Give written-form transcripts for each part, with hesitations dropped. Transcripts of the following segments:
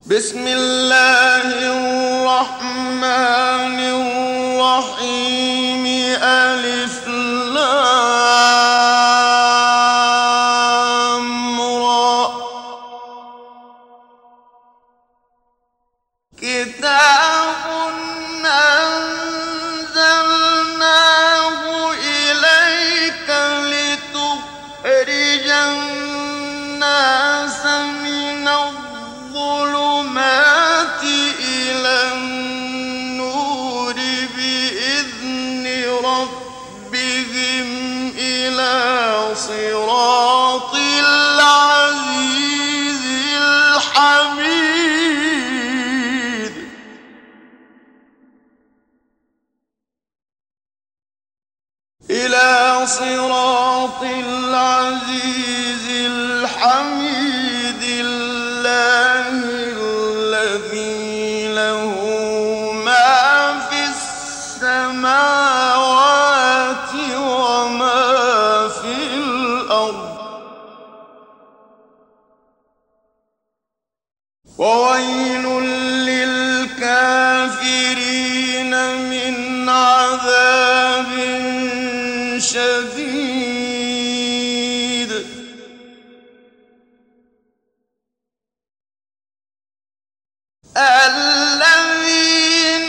بسم الله الرحمن الرحيم ألف لام را كتاب أنزلناه إليك لتخرج الناس من الظلمات إلى النور بإذن ربهم إلى صراط العزيز الحميد إلى صراط العزيز الحميد الله الذي له ما في السماوات وما في الأرض وويل للكافرين من عذاب شديد الذين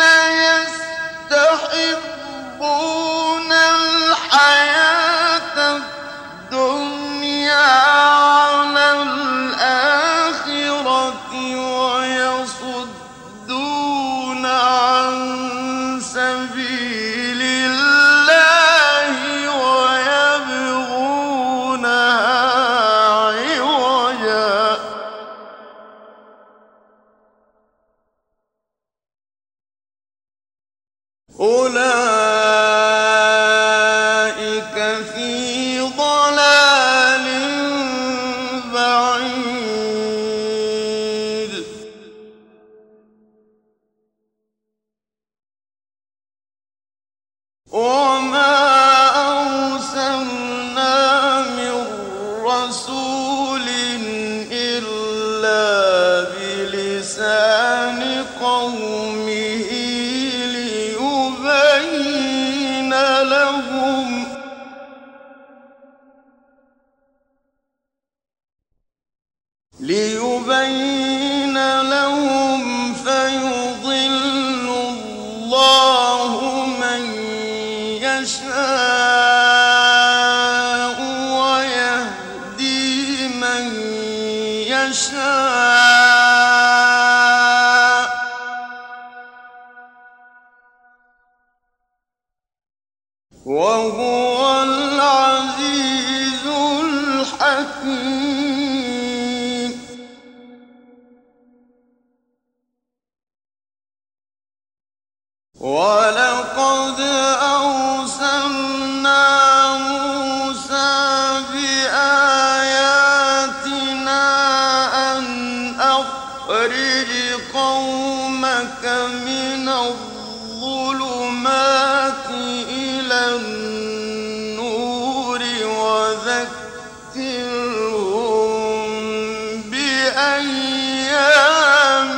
يستحبون الحياة الدنيا على الآخرة ويصدون عن سبيل الله ويبغونها عوجا أولئك في ضلال بعيد وما أرسلنا من رسول إلا بلسان قومه ليبين لهم فيضل الله من يشاء ويهدي من يشاء وهو العزيز الحكيم ولقد أرسلنا موسى بآياتنا أن أخرج قومك من الظلمات إلى النور وذكرهم بأيام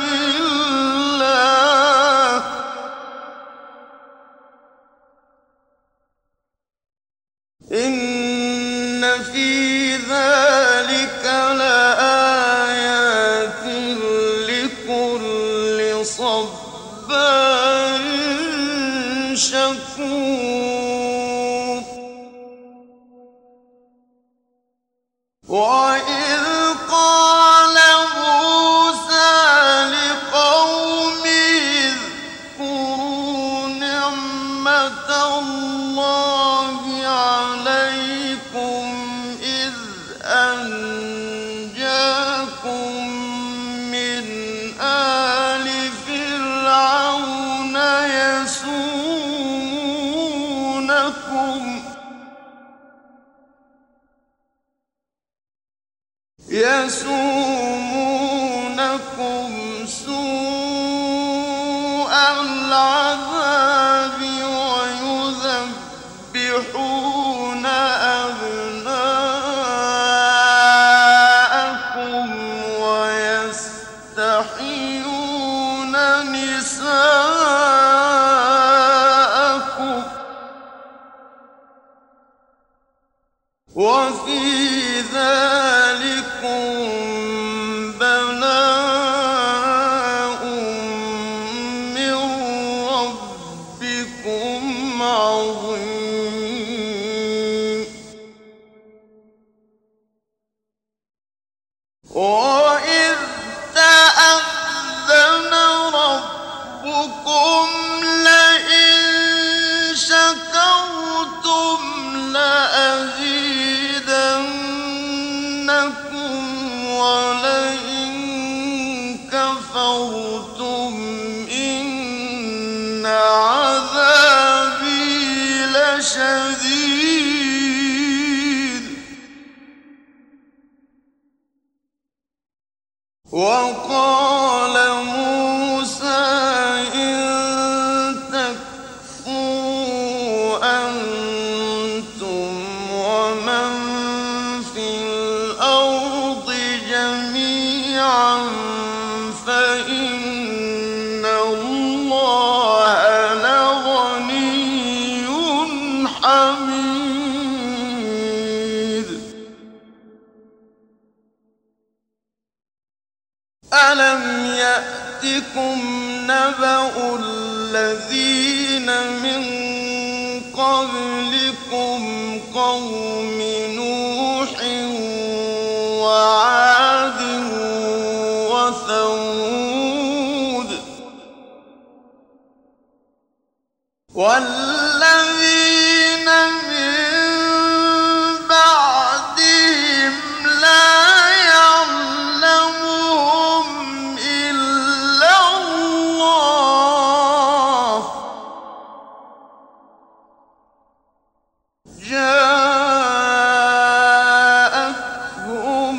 الله إن في ذلك لآيات لكل صبار شكور وإذ قال موسى لقومه اذكروا نعمة الله عليكم إذ أنجاكم من آل فرعون يسومونكم سوء العذاب ويذبحون أبناءكم ويستحيون تستحيون نساءكم وفي ذلكم بلاء من ربكم عظيم وإذ تأذن ربكم لئن شكرتم لأزيدنكم ولئن كفرتم إن عذابي لشديد وقال موسى إن تكفروا أنتم ومن في الأرض جميعا فإن الله لغني حميد ألم يأتكم نبأ الذين من قبلكم قوم نوح وعاد وثمود والذين من بعدهم لا يعلمهم إلا الله جاءتهم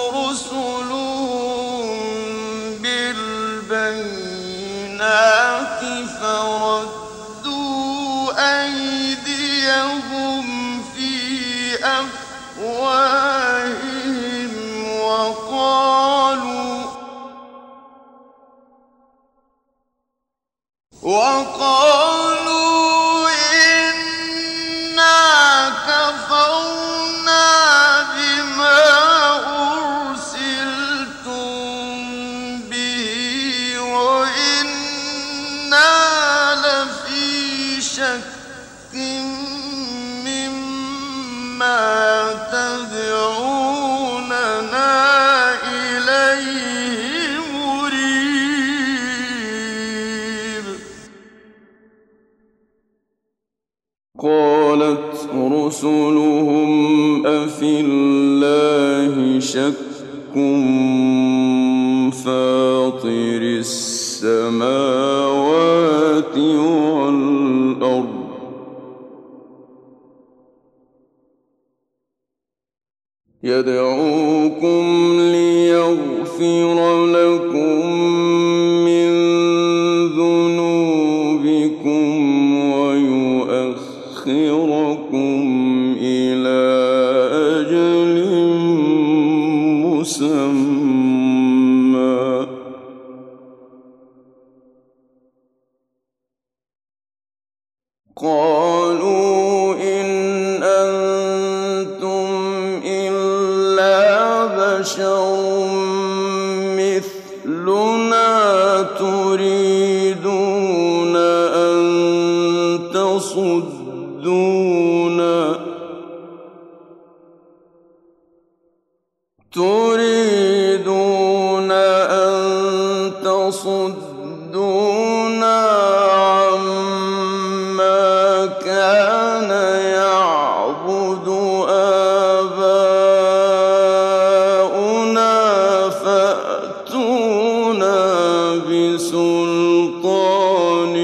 رسلهم بالبينات فردوا أيديهم في أفواههم وقالوا إنا كفرنا بما أرسلتم به وإنا لفي شك مما تدعوننا إليه مريب قالت رسلهم أفي الله شك فاطر السماوات والأرض يدعوكم ليغفر لكم من ذنوبكم ويؤخركم إلى أجل مسمى قالوا إن أنتم إلا بشر مثلنا تريدون أن تصدونا عما كان يعبد آباؤنا فأتونا بسلطان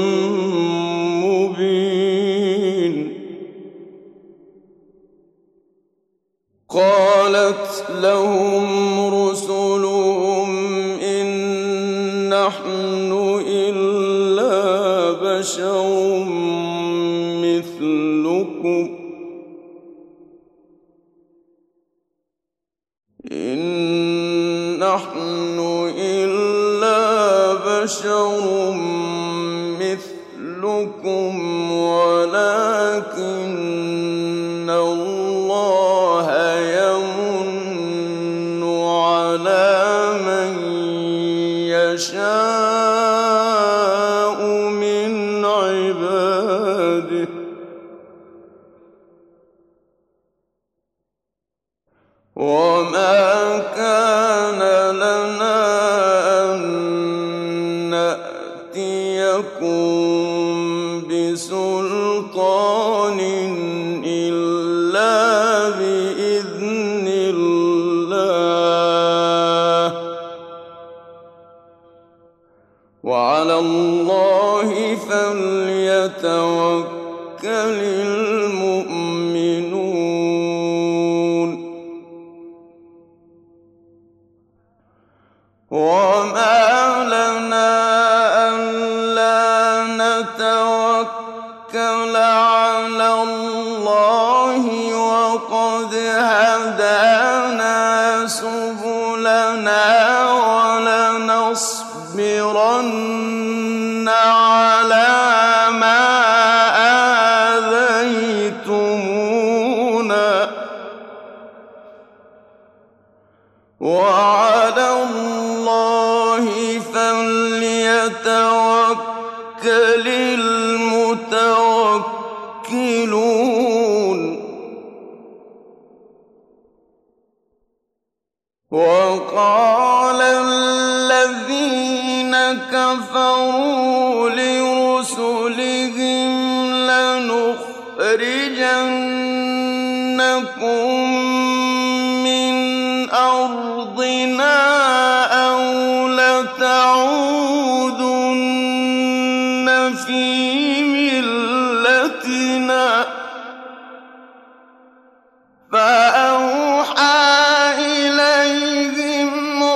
مبين قالت لهم رسلهم إن نحن إلا بشر مثلكم إن نحن إلا بشر مثلكم ولكن الله يمن على من يشاء من عباده وما كان لنا أن نأتيكم بسلطان إلا بإذن الله وعلى الله فليتوكل المؤمنون وما لنا ألا نتوكل على الله وقد هدانا سبلنا ولنصبرن على ما آذيتمونا وعلى الله فليتوكل المتوكلون وقال الذين كفروا لرسلهم لنخرجنكم من أرضنا أو لتعودن في ملتنا فأوحى إليهم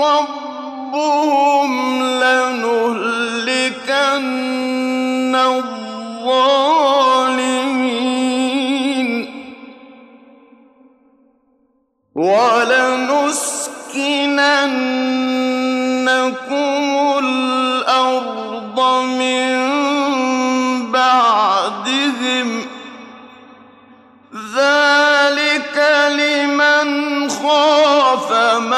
ربهم لنهلكن الظالمين ولنسكننكم الأرض من بعدهم ذلك لمن خاف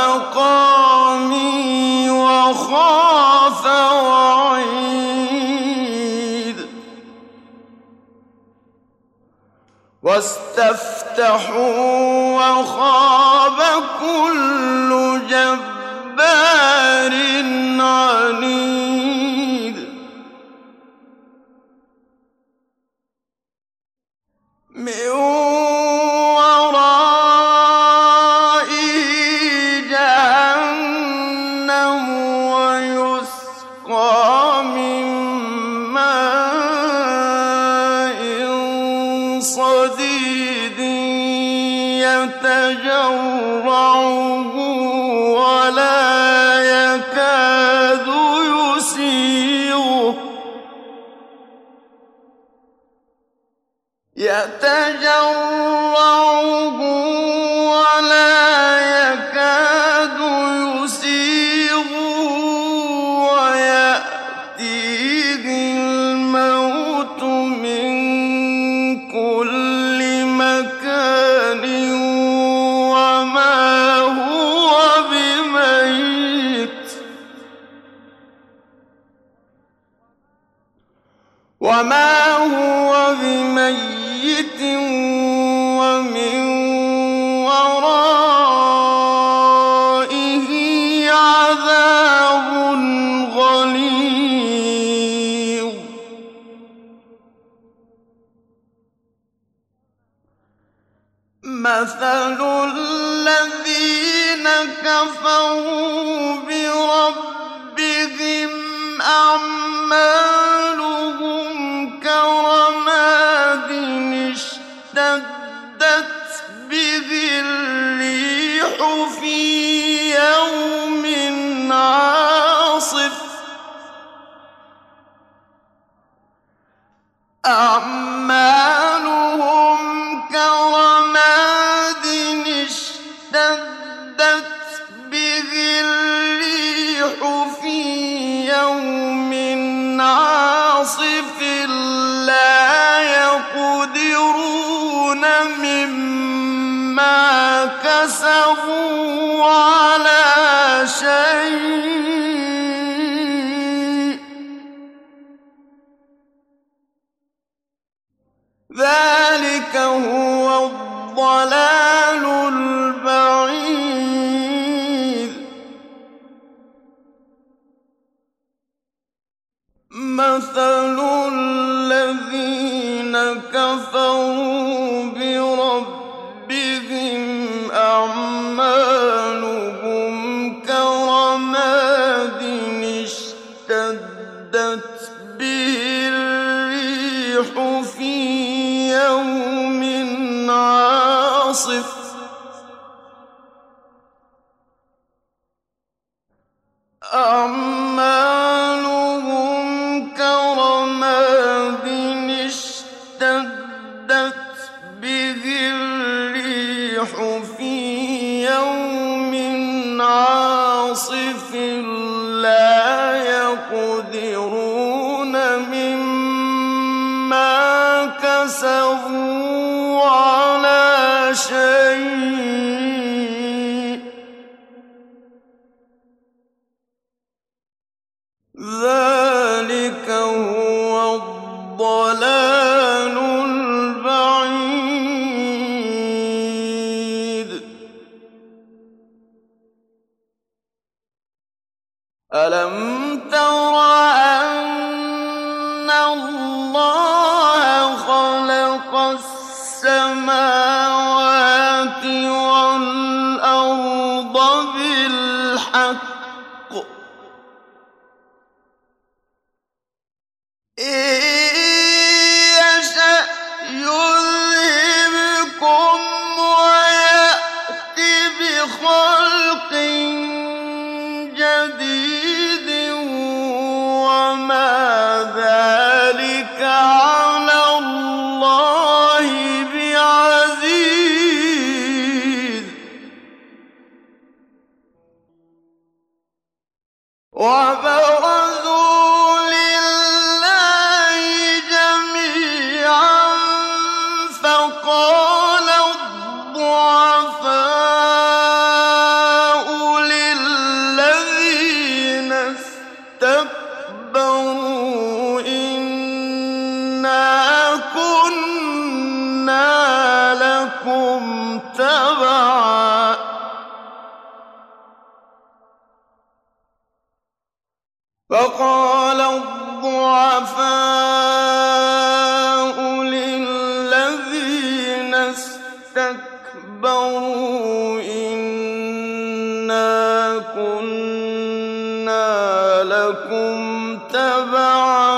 مقامي وخاف وعيد واستفتحوا وخاب كل جبار عنيد من ورائه جهنم ويسقى من ماء صديد يتجرعه ولا يكاد يسيغه ولا يكاد يسيغه ويأتيه الموت من كل مكان وما هو بميت ومن ورائه عذاب غليظ مثل الذين كفروا بربهم أعمالهم كرماد اشتدت به الريح في يوم عاصف أعمالهم كرماد اشتدت به الريح في يوم كسبوا على شيء ذلك هو الضلال البعيد مثل الذين كفروا بربهم أعمالهم كرماد اشتدت به الريح في يوم عاصف أعمالهم كرماد اشتدت به الريح في يوم عاصف لا يقدرون مما كسبوا على شيء ذلك هو الضلال البعيد ألم تر أن الله خلق السماوات والأرض بالحق إن يشأ يذهبكم ويأت بخلق جديد وما ذلك على الله بعزيز وبرزوا لله جميعا فقال الضعفاء للذين استكبروا إنا كنا لكم تبعا فقال الضعفاء للذين استكبروا إنا كنا لكم تبعا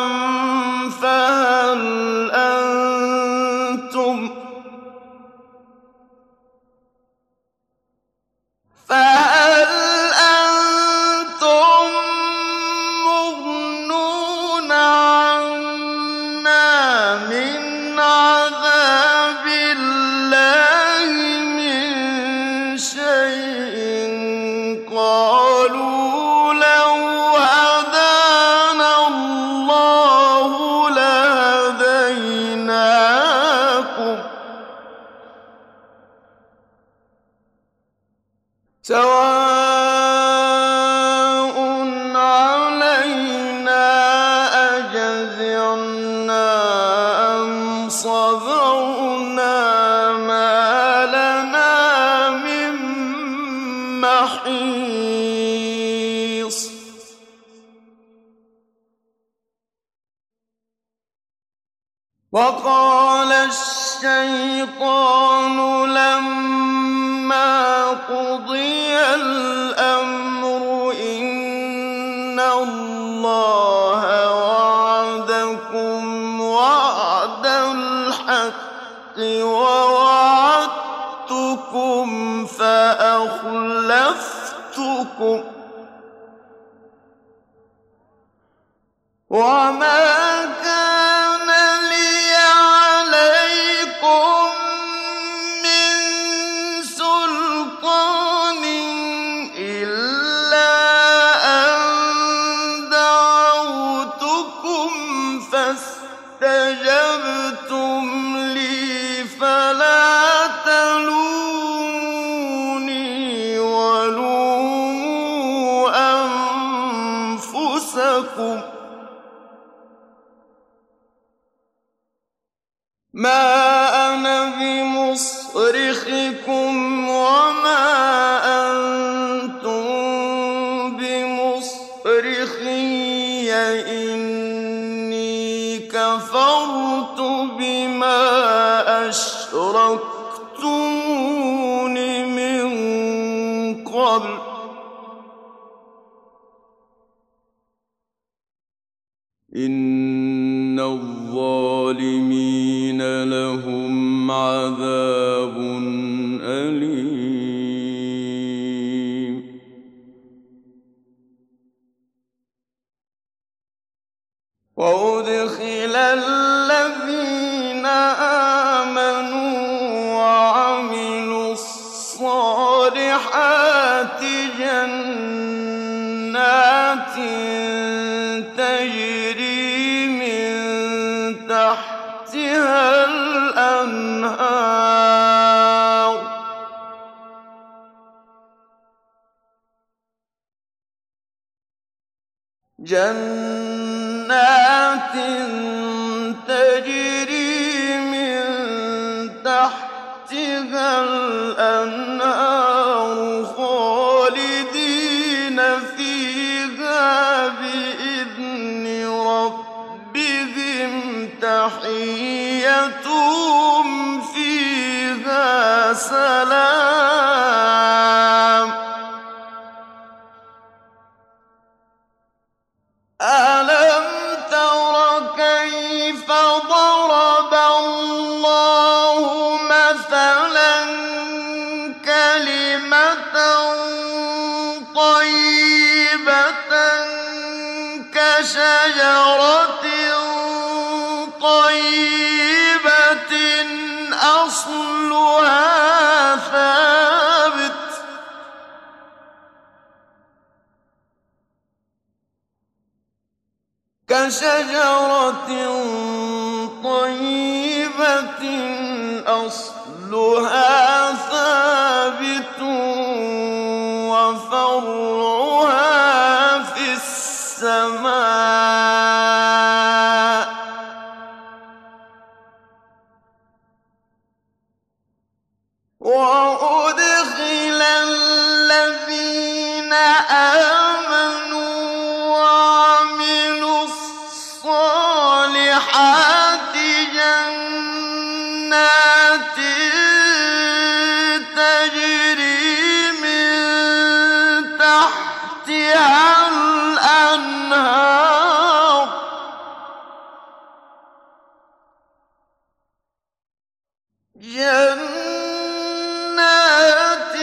فهل أنتم مغنون عنا من عذاب الله من شيء قالوا لو هدانا الله لهديناكم سواء علينا أجزعنا أم صبرنا ما لنا من محيص وقال الشيطان لما قضي الأمر إن الله وعدكم وعد الحق ووعدتكم فأخلفتكم وما كان لي عليكم من سلطان إلا أن دعوتكم فاستجبتم لي فلا تلوموني أنفسكم ما أنا بمصرخكم وما أنتم بمصرخي إني كفرت بما أشركتمون من قبل إن الظالمين لهم عذاب أليم وأدخل الذين آمنوا وعملوا الصالحات جنات تجري من تحتها الأنهار جنات تجري من تحتها الأنهار خالدين فيها بإذن ربهم تحيتهم فيها سلام ألم تر كيف ضرب الله مثلا كلمة طيبة كشجرة طيبة أصلها ثابت كشجرة طيبة أصلها ثابت وفرعها في السماء وأدخل الذين آمنوا وعملوا الصالحات جنات تجري من تحتها الأنهار جنات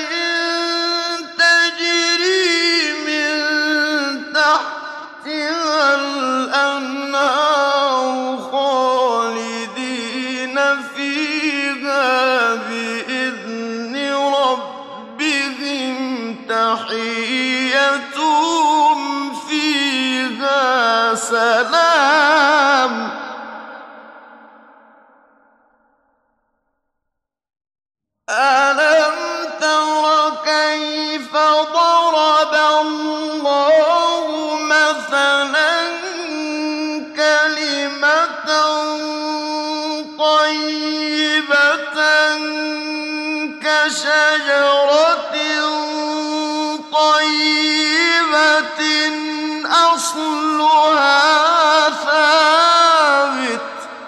تجري من تحتها الأنهار خالدين فيها بإذن ربهم تحيتهم فيها سلام ألم تر كيف ضرب الله مثلا كلمة طيبة كشجرة طيبة أصلها ثابت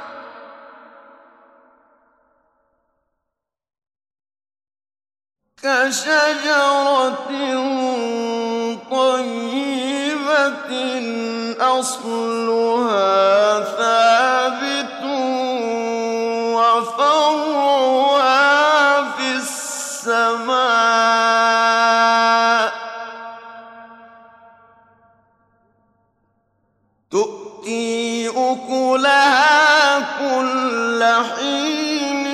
كشجرة طيبة أصلها ثابت وفرعها في السماء تؤتي أكلها كل حين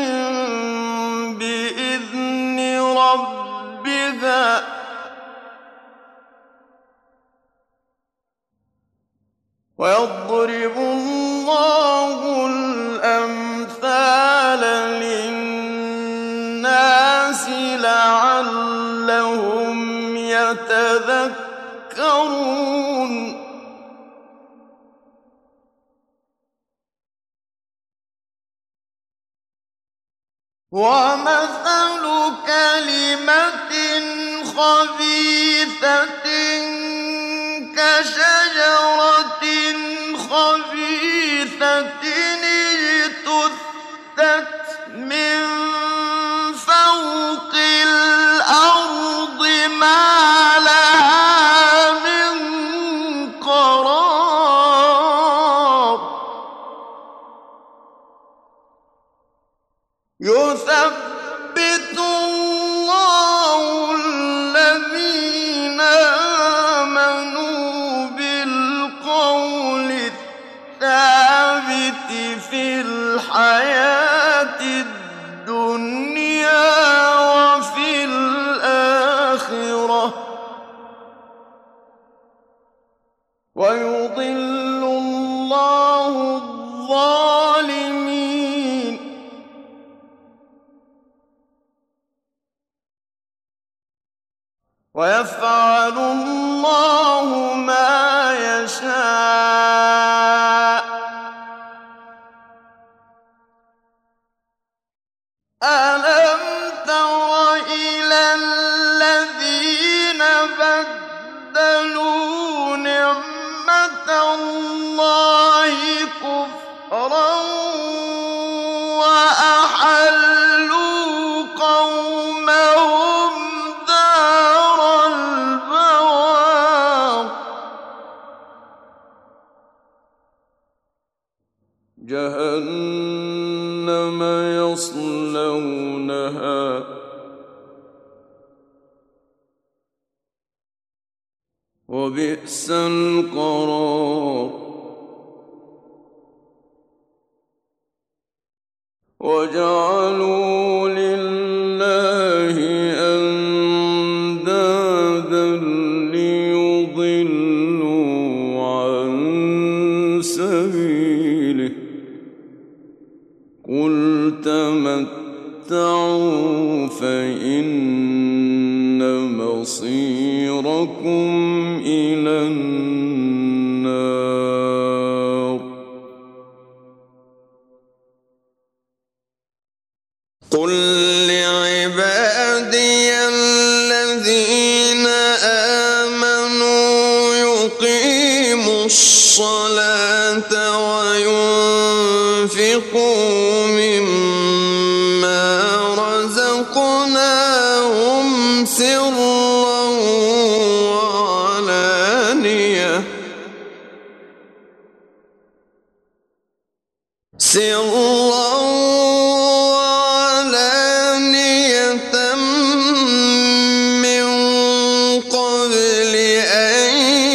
بإذن ربها ويضرب الله الأمثال للناس لعلهم يتذكرون ومثل كلمة خبيثة كشجرة خبيثة اجتثت من فوق الأرض ما لها من قرار يثبت الله الذين آمنوا بالقول الثابت في الحياة الدنيا وفي الآخرة ويضل الله الظالمين ويفعل الله ما يشاء ألم تر إلى الذين بدلوا نعمة الله كفرا وأحلوا قومهم دار البوار جهنم يصلونها وبئس القرار وجعلوا لله أندادا ليضلوا عن سبيله قل تمتعوا فإن مصيركم إلى النار قل لعبادي الذين آمنوا يقيموا الصلاة وينفقوا مما رزقناهم سرا وعلانية من قبل أن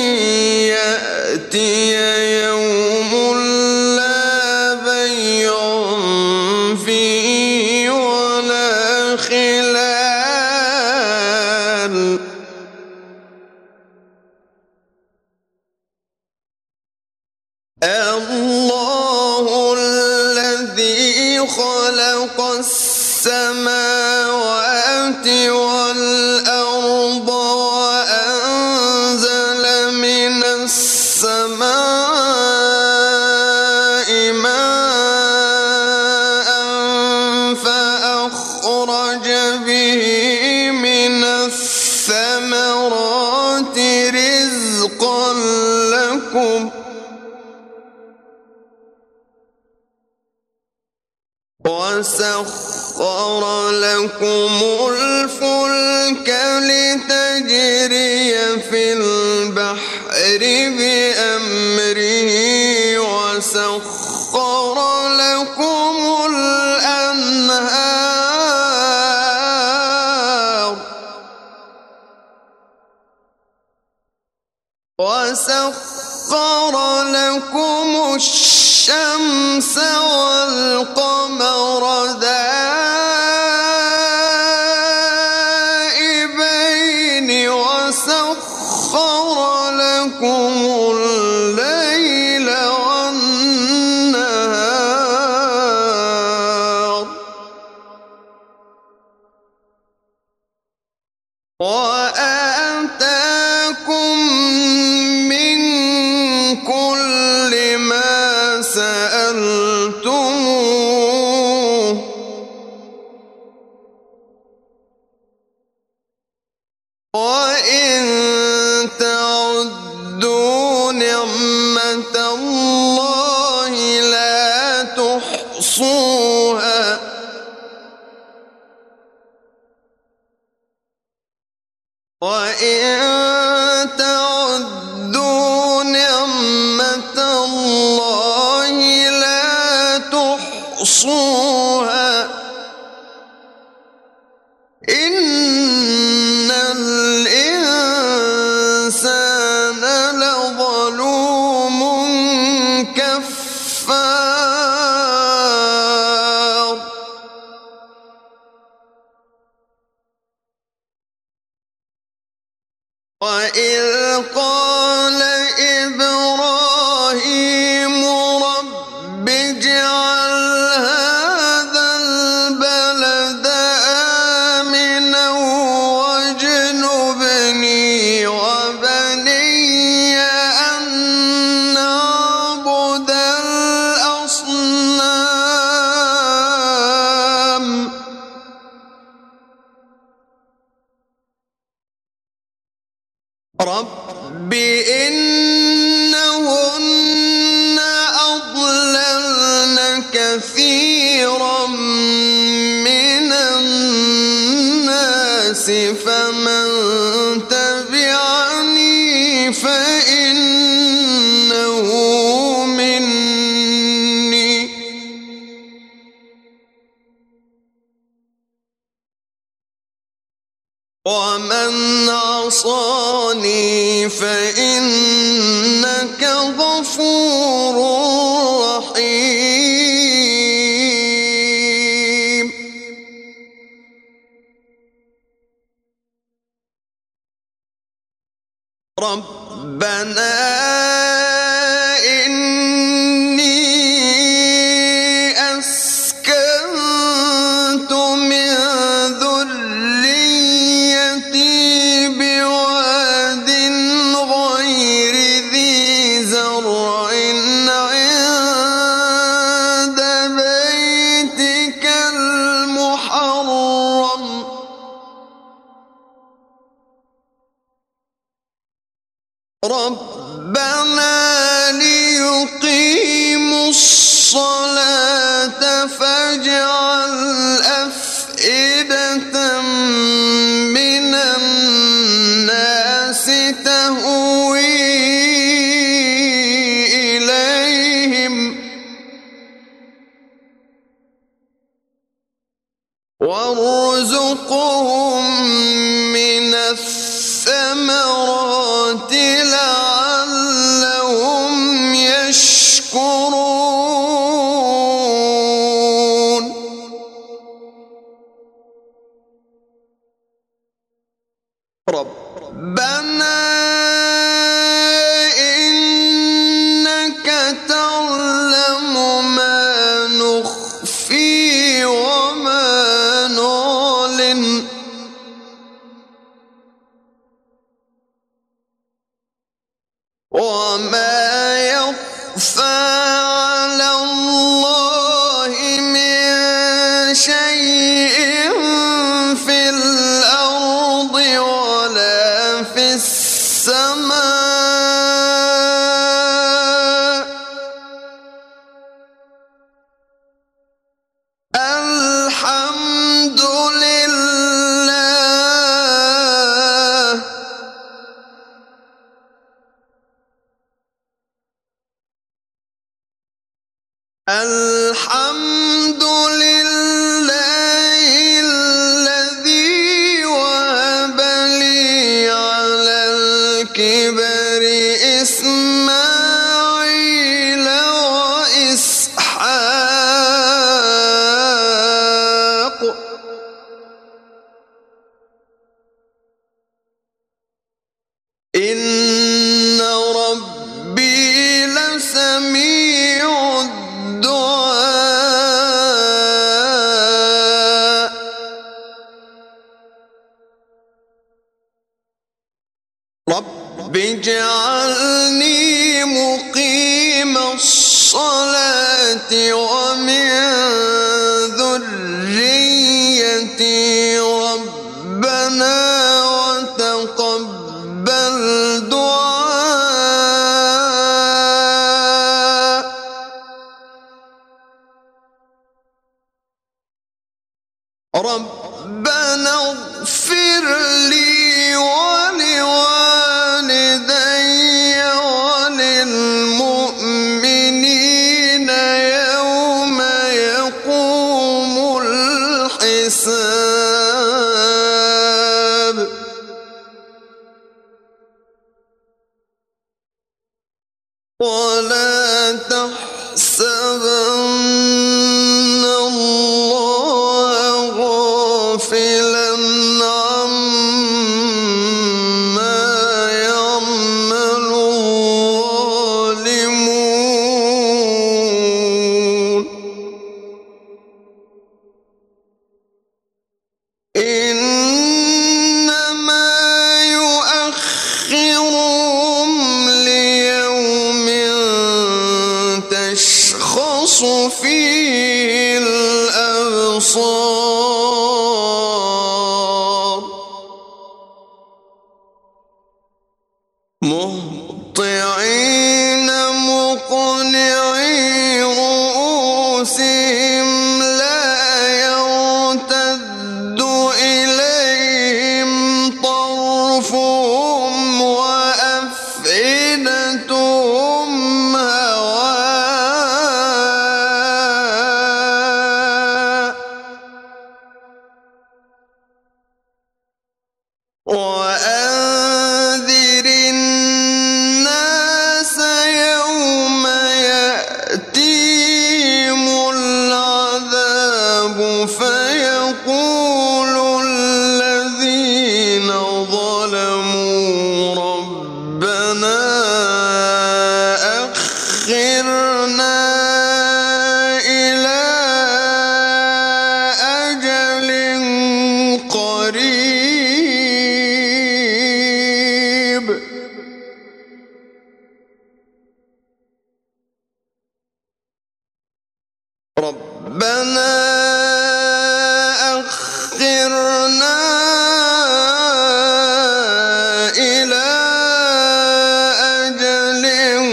يأتي يوم لا بيع فيه ولا خلال الله الذي خلق السماوات والأرض وأنزل من السماء ماء فأخرج به من الثمرات رزقا لكم وسخر لكم الفلك لتجري في البحر بأمره وسخر لكم الأنهار وسخر لكم الشمس والقمر دائبين وسخر لكم الليل والنهار وآتاكم من كل ما سألتموه نعمة الله لا تحصوها وإن تعدوا نعمة الله لا تحصوها إن الإنسان لظلوم كفار وإذ قال إبراهيم رب اجعل هذا البلد آمنا واجنبني وبني أن نعبد الأصنام رب إنهن أضللن كثيرا من الناس فمن تبعني فإنه مني ومن عصاني فإنك غفور رحيم ربنا إني أسكنت من ذريتي بواد غير ذي زرع عند بيتك المحرم ربنا ليقيموا الصلاة فاجعل أفئدة من الناس تهوي إليهم وارزقهم من الثمرات لعلهم يشكرون ربنا إنك تعلم ما نخفي وما نعلن وما يخفى على الله من شيء في الأرض ولا في السماء الحمد لله الحمد لله الذي وهب لي على الكبر إسماعيل وإسحاق إن ربي لسميع الدعاء رب اجعلني مقيم الصلاة ومن ذريتي ربنا وتقبل دعاء ربنا اغفر لي ولوالدي وللمؤمنين يوم يقوم الحساب ولا تحسبن الله غافلا عما يعمل الظالمون إنما يؤخرهم ليوم تشخص فيه الأبصار مهطعين مقنعي رؤوسهم لا يرتد إليهم طرفهم وأفئدتهم هواء وأنذر الناس يوم يأتيهم العذاب فيقول الذين ظلموا ربنا أخرنا إلى أجل قريب ربنا أخرنا إلى أجل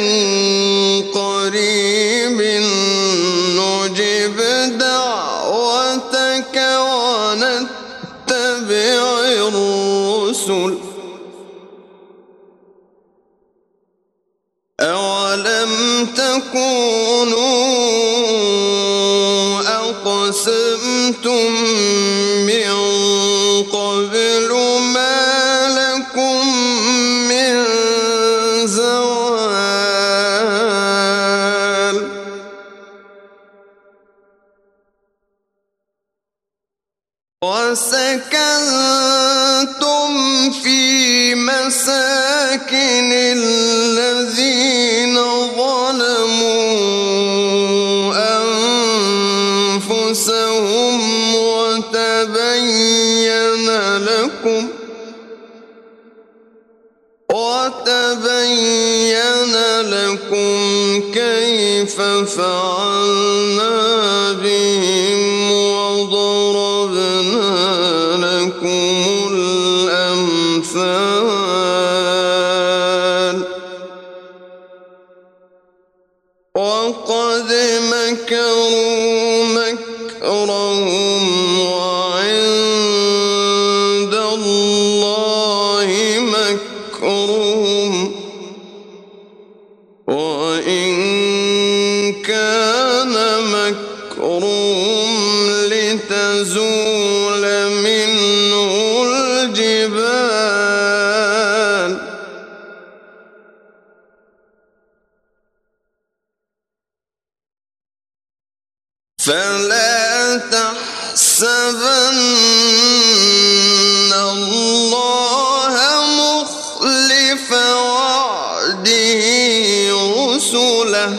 قريب نجب دعوتك ونتبع الرسل أولم تكونوا أقسمتم من قبل ما لكم من زوال وسكنتم في مساكن الذين ظلموا أنفسهم وتبين لكم كيف فعلنا بهم وضربنا لكم الأمثال وقد مكروا مكرهم وعند الله مكرهم وإن كان مكرهم لتزول منه الجبال فلا تحسبن الله مخلف وعده رسله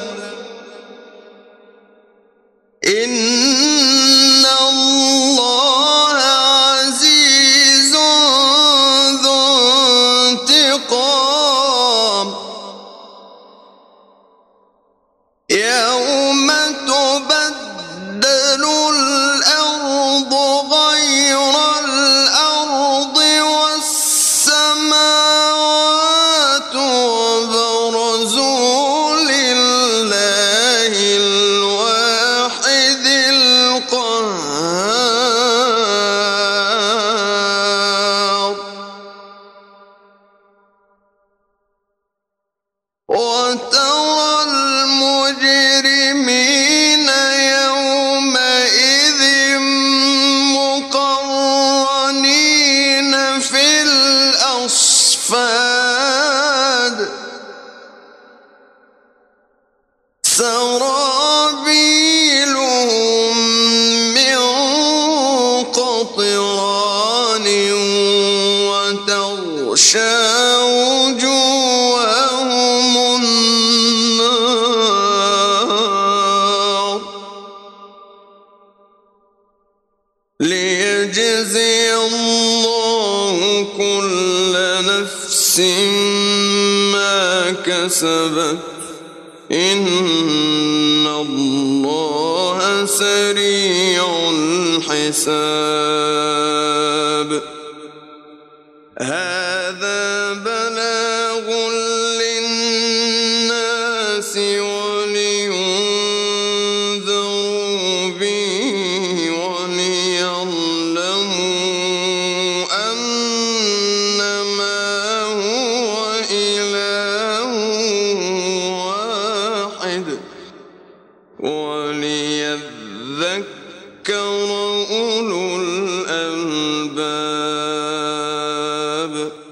إن الله عزيز ذو انتقام يوم تبدل الأرض غير الأرض والسماوات وبرزوا لله سرابيلهم من قطران وتغشى وجوههم النار ليجزي الله كل نفس ما كسبت إن الله سريع الحساب هذا بلاغ للناس ولينذروا به وليعلموا أنما هو إله واحد وليذكر أولو الألباب